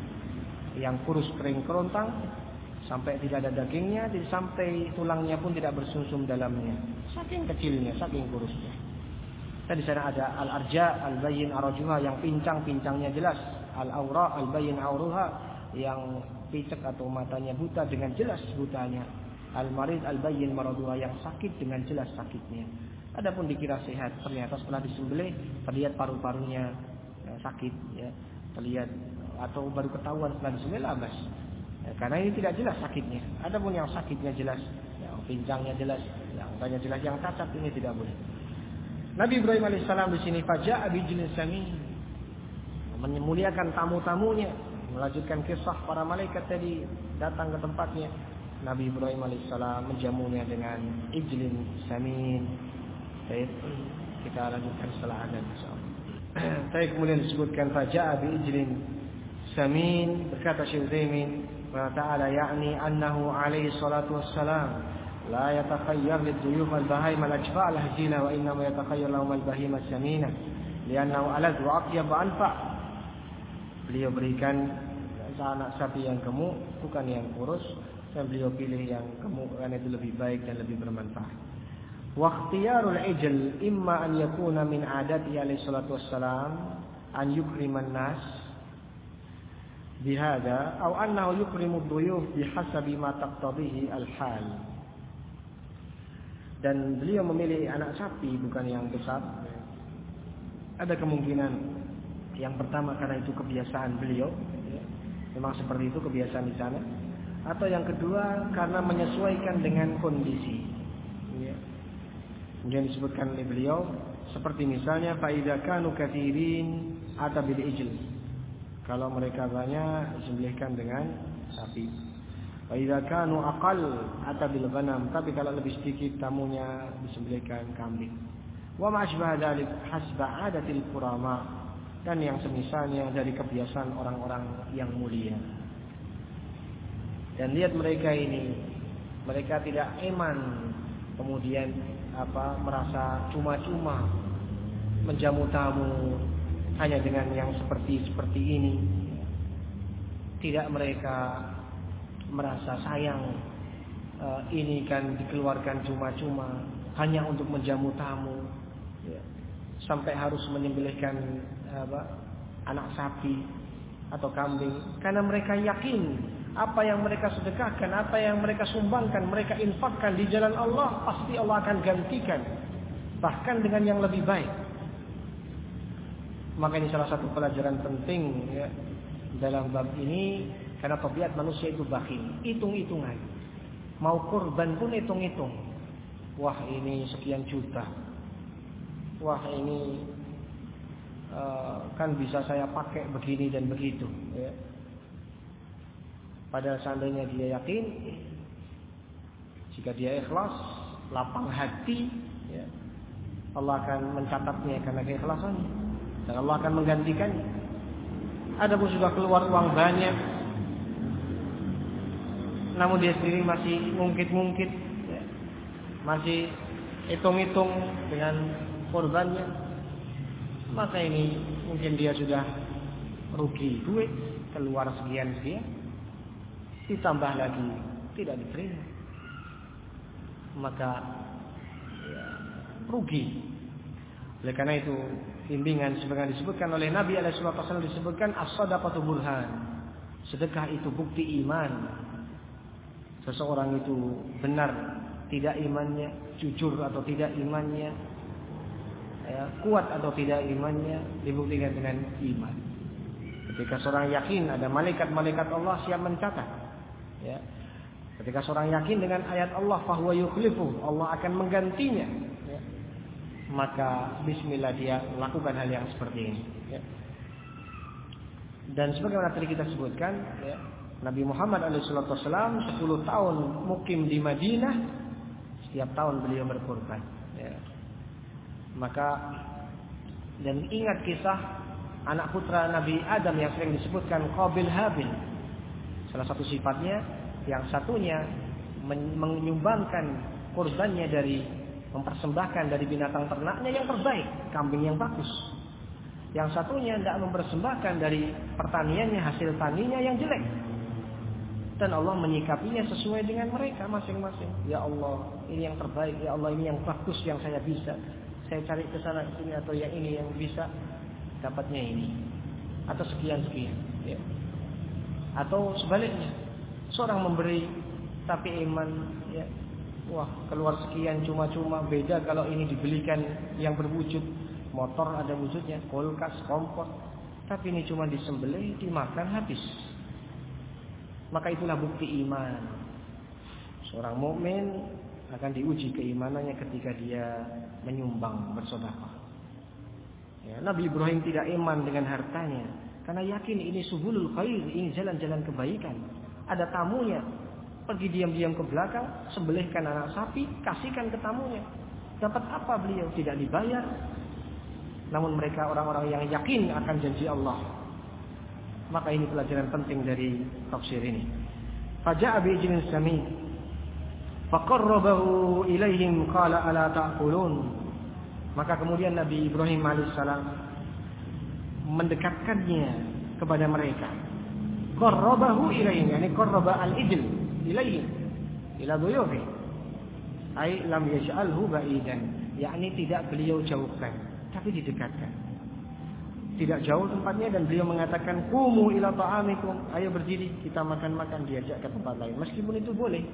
A: yang kurus kering kerontang sampai tidak ada dagingnya, sampai tulangnya pun tidak bersumsum dalamnya. Saking kecilnya, saking kurusnya. Dan di sana ada al-arja, al-bayyin arajuha, yang pincang-pincangnya jelas, al-awra, al-bayyin auruha, yang picek atau matanya buta dengan jelas butanya, al-marid, al-bayyin maraduha, yang sakit dengan jelas sakitnya. Adapun dikira sehat, ternyata setelah disembelih terlihat paru-parunya ya, sakit, ya, terlihat atau baru ketahuan setelah disembelih labas. Ya, karena ini tidak jelas sakitnya. Adapun yang sakitnya jelas, yang pincangnya jelas, yang tanya jelas, yang cacat ini tidak boleh. Nabi Ibrahim alaihissalam di sini faja'a bijlin samin, memuliakan tamu-tamunya, melanjutkan kisah para malaikat tadi datang ke tempatnya. Nabi Ibrahim alaihissalam menjamunya dengan ijlin samin. Baik, kita lanjutkan setelah adzan insyaallah. Baik, kemudian disebutkan faja'a bijlin samin, berkata Syekh Utsaimin wa ta'ala ya'ni annahu alaihi salatu wassalam la yatakhayyar liduyuf al-bahaim al-ajfa' al-hajila wa innama yatakhayyar lahum al-bahim as-samina li'annahu alad wa atyab wa anfa'. Beliau berikan anak sapi yang gemuk, bukan yang kurus, dan beliau pilih yang gemuk karena itu lebih baik dan lebih bermanfaat. Wa ikhtiyarul ijl imma an yakuna min adati alaihi salatu wassalam an yukriman nas bihada atau annahu yukrimu ad-duyuf bihasabi ma taqtadihi al-hal. Dan beliau memilih anak sapi bukan yang besar. Ada kemungkinan yang pertama karena itu kebiasaan beliau, ya, memang seperti itu kebiasaan di sana. Atau yang kedua karena menyesuaikan dengan kondisi. Ya. Kemudian disebutkan oleh beliau seperti misalnya faida kanu katsirin ata bil ijl. Kalau mereka banyak disembelihkan dengan sapi. Wa idza kanu aqal ata bil ghanam, tapi kalau lebih sedikit tamunya disembelihkan kambing. Wa ma asbaha dzalik hasba adatil qurama, dan yang semisalnya dari kebiasaan orang-orang yang mulia. Dan lihat mereka ini, mereka tidak eman kemudian apa merasa cuma-cuma menjamu tamu hanya dengan yang seperti seperti ini. Tidak mereka merasa sayang, e, ini kan dikeluarkan cuma-cuma hanya untuk menjamu tamu, ya. Sampai harus menyembelihkan apa, anak sapi atau kambing, karena mereka yakin apa yang mereka sedekahkan, apa yang mereka sumbangkan, mereka infakkan di jalan Allah, pasti Allah akan gantikan bahkan dengan yang lebih baik. Maka ini salah satu pelajaran penting, ya, dalam bab ini. Karena tabiat manusia itu bakhil, hitung-hitungan. Mau kurban pun hitung-hitung. Wah ini sekian juta. Wah ini uh, kan bisa saya pakai begini dan begitu. Ya. Padahal seandainya dia yakin, jika dia ikhlas, lapang hati, ya, Allah akan mencatatnya karena keikhlasannya. Dan Allah akan menggantikannya. Ada pun sudah keluar uang banyak, namun dia sendiri masih ngungkit-ngungkit, ya, masih hitung-hitung dengan korbannya, maka ini mungkin dia sudah rugi duit, keluar sekian-sekian, ditambah lagi tidak diterima, maka ya, rugi. Oleh karena itu bimbingan sebagaimana disebutkan oleh Nabi alaihi wasallam, disebutkan as-shadaqatu burhan, sedekah itu bukti iman. Seseorang itu benar tidak imannya, jujur atau tidak imannya, ya, kuat atau tidak imannya, dibuktikan dengan iman. Ketika seorang yakin ada malaikat-malaikat Allah siap mencatat, ya. Ketika seorang yakin dengan ayat Allah, fahuwa yukhlifu, Allah akan menggantinya, ya. Maka bismillah dia melakukan hal yang seperti ini, ya. Dan sebagaimana tadi kita sebutkan, ya, Nabi Muhammad alaihi wasallam sepuluh tahun mukim di Madinah, setiap tahun beliau berkorban, ya. Maka dan ingat kisah anak putra Nabi Adam yang sering disebutkan Qabil Habil. Salah satu sifatnya, yang satunya menyumbangkan korbannya dari mempersembahkan dari binatang ternaknya yang terbaik, kambing yang bagus. Yang satunya tidak mempersembahkan dari pertaniannya, hasil taninya yang jelek. Dan Allah menyikapinya sesuai dengan mereka masing-masing. Ya Allah, ini yang terbaik. Ya Allah, ini yang bagus yang saya bisa. Saya cari ke sana ke sini, atau yang ini yang bisa, dapatnya ini. Atau sekian-sekian, ya. Atau sebaliknya, seorang memberi tapi iman, ya, wah keluar sekian cuma-cuma. Beda kalau ini dibelikan yang berwujud, motor ada wujudnya, kulkas, kompor, tapi ini cuma disembelih, dimakan, habis. Maka itulah bukti iman. Seorang mukmin akan diuji keimanannya ketika dia menyumbang, bersedekah. Ya, Nabi Ibrahim tidak iman dengan hartanya, karena yakin ini subulul khair, ini jalan-jalan kebaikan. Ada tamunya, pergi diam-diam ke belakang, sembelihkan anak sapi, kasihkan ke tamunya. Dapat apa beliau? Tidak dibayar. Namun mereka orang-orang yang yakin akan janji Allah. Maka ini pelajaran penting dari tafsir ini. Faja'a bi'ijlin samin faqarrabahu ilaihim qala ala ta'kulun. Maka kemudian Nabi Ibrahim alaihissalam mendekatkannya kepada mereka. Qarrabahu ilaihim, yani qarraba al-ijl ilaihim ila dhuyufi. Ai lam yaj'alhu ba'idan, yakni tidak beliau jauhkan, tapi didekatkan. Tidak jauh tempatnya, dan beliau mengatakan qumu ila ta'amikum, ayo berdiri kita makan-makan, diajak ke tempat lain. Meskipun itu boleh,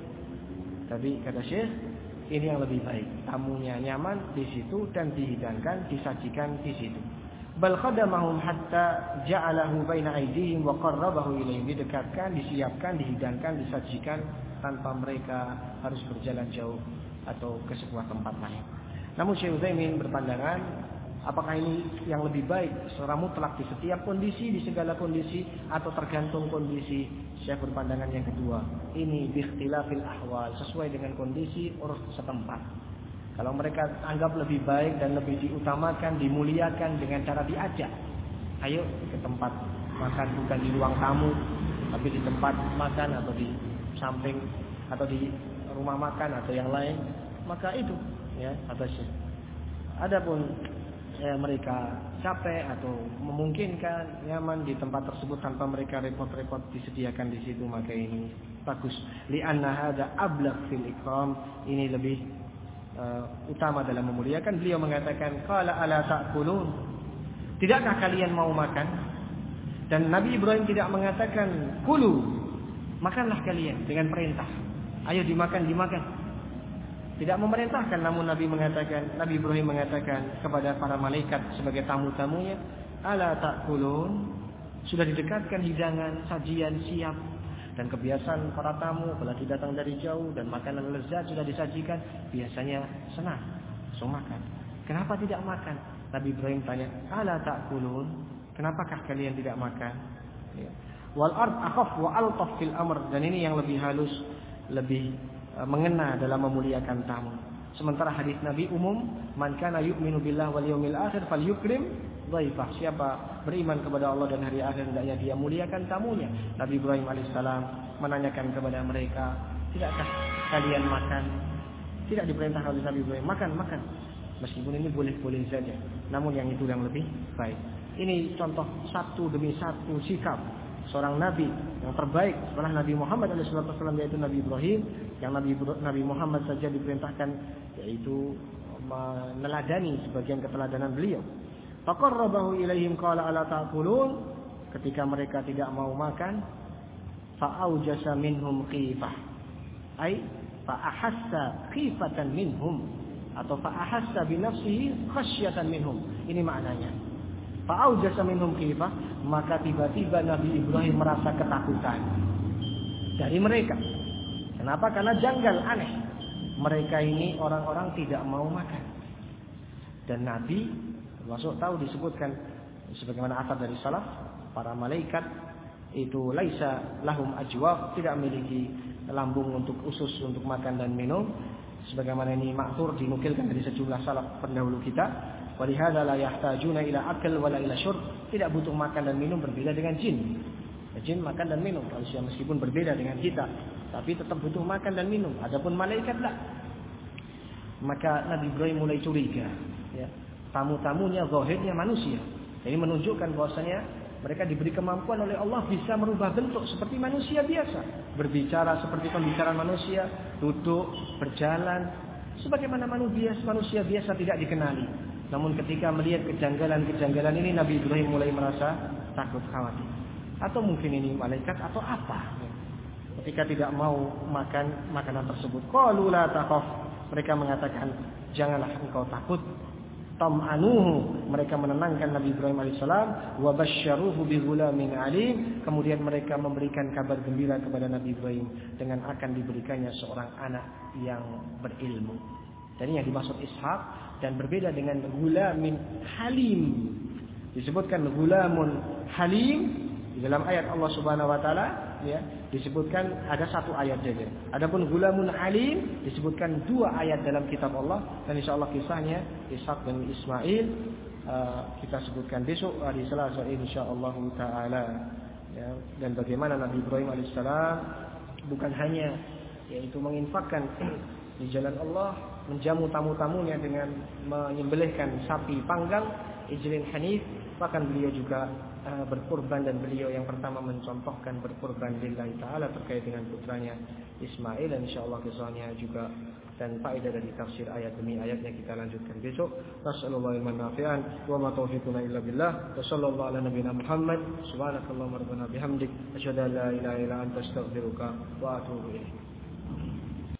A: tapi kata Syekh, ini yang lebih baik. Tamunya nyaman di situ dan dihidangkan, disajikan di situ. Bal khadamahum hatta ja'alahu baina aydihim wa qarrabahu ilaihim, didekatkan, disiapkan, dihidangkan, disajikan tanpa mereka harus berjalan jauh atau ke sebuah tempat lain. Namun Syekh Utsaimin berpandangan, apakah ini yang lebih baik secara mutlak di setiap kondisi, di segala kondisi, atau tergantung kondisi? Syekh berpandangan yang kedua. Ini biikhtilafil ahwal, sesuai dengan kondisi urus setempat. Kalau mereka anggap lebih baik dan lebih diutamakan, dimuliakan dengan cara diajak, ayo ke tempat makan, bukan di ruang tamu, tapi di tempat makan atau di samping atau di rumah makan atau yang lain, maka itu, ya, atasnya. Adapun ya, mereka capek atau memungkinkan nyaman di tempat tersebut tanpa mereka repot-repot disediakan di situ, maka ini bagus. Li'anna hada ablaq fil ikram, ini lebih uh, utama dalam memuliakan. Beliau mengatakan qala ala ta'kulun, tidakkah kalian mau makan? Dan Nabi Ibrahim tidak mengatakan kulu, makanlah kalian, dengan perintah, ayo dimakan, dimakan. Tidak memerintahkan, namun Nabi mengatakan, Nabi Ibrahim mengatakan kepada para malaikat sebagai tamu-tamunya, ala ta'kulun, sudah didekatkan hidangan, sajian siap. Dan kebiasaan para tamu apalagi datang dari jauh dan makanan lezat sudah disajikan, biasanya senang, so makan. Kenapa tidak makan? Nabi Ibrahim tanya, ala ta'kulun, kenapakah kalian tidak makan? Ya. Wal ard akhaf wa altaf fil amr, dan ini yang lebih halus, lebih mengena dalam memuliakan tamu. Sementara hadis Nabi umum, man kana yu'minu billahi wal yawmil akhir falyukrim dhaifah. Siapa beriman kepada Allah dan hari akhir, hendaknya dia muliakan tamunya. Nabi Ibrahim alaihissalam menanyakan kepada mereka, tidakkah kalian makan? tidak diperintahkan oleh Nabi Ibrahim makan makan. Meskipun ini boleh-boleh saja, namun yang itu yang lebih baik. Ini contoh satu demi satu sikap seorang nabi yang terbaik setelah Nabi Muhammad shallallahu alaihi wasallam, yaitu Nabi Ibrahim. Yang Nabi Nabi Muhammad saja diperintahkan yaitu meneladani sebagian keteladanan beliau. Faqarrabahu ilaihim qala ala ta'kulun. Ketika mereka tidak mau makan, fa'aujasa minhum khifah. Ai fa'ahassa khifatan minhum atau fa'ahassa bi nafsihi khasyatan minhum. Ini maknanya. Fa'aujasa minhum khifah, maka tiba-tiba Nabi Ibrahim merasa ketakutan dari mereka. Kenapa? Karena janggal, aneh. Mereka ini orang-orang tidak mau makan. Dan Nabi termasuk tahu disebutkan sebagaimana asar dari salaf, para malaikat itu laisa lahum ajwaf, tidak memiliki lambung untuk usus untuk makan dan minum. Sebagaimana ini maksur dinukilkan dari sejumlah salaf pendahulu kita. Walihada la yahtajuna ila akal wala ila syurb, tidak butuh makan dan minum, berbeda dengan jin. Jin makan dan minum, manusia meskipun berbeda dengan kita, tapi tetap butuh makan dan minum. Adapun malaikat lah. Maka Nabi Ibrahim mulai curiga, ya. Tamu-tamunya zahirnya manusia. Ini menunjukkan bahwasanya mereka diberi kemampuan oleh Allah bisa merubah bentuk seperti manusia biasa, berbicara seperti pembicaraan manusia, duduk, berjalan sebagaimana manusia manusia biasa tidak dikenali. Namun ketika melihat kejanggalan-kejanggalan ini, Nabi Ibrahim mulai merasa takut, khawatir. Atau mungkin ini malaikat atau apa? Ketika tidak mau makan makanan tersebut, qalu la takhaf. Mereka mengatakan, janganlah engkau takut. Tam'anuhu, mereka menenangkan Nabi Ibrahim alaihissalam. Wa basyaruhu bi ghulamin alim. Kemudian mereka memberikan kabar gembira kepada Nabi Ibrahim dengan akan diberikannya seorang anak yang berilmu. Dan yang dimaksud Ishak, dan berbeda dengan gulamin halim. Disebutkan gulamun halim di dalam ayat Allah Subhanahu wa taala, ya, disebutkan ada satu ayat saja. Adapun gulamun alim disebutkan dua ayat dalam kitab Allah, dan insyaallah kisahnya Ishak dan Ismail uh, kita sebutkan besok hari Selasa insyaallah taala, ya. Dan bagaimana Nabi Ibrahim alaihissalam bukan hanya yaitu menginfakkan di jalan Allah, menjamu tamu-tamunya dengan menyembelihkan sapi panggang ijlin hanif, bahkan beliau juga uh, berkurban, dan beliau yang pertama mencontohkan berkurban lillahi ta'ala terkait dengan putranya Ismail. Dan insyaallah kisahnya juga dan faedah dari tafsir ayat demi ayatnya kita lanjutkan besok. Nasallallahu ilman nafi'an wa ma taufiquna illa billah. Wa sallallahu ala nabiyyina Muhammad. Subhanakallahumma rabbana bihamdik asyhadu an la ilaha illa anta astaghfiruka wa atubu ilaik.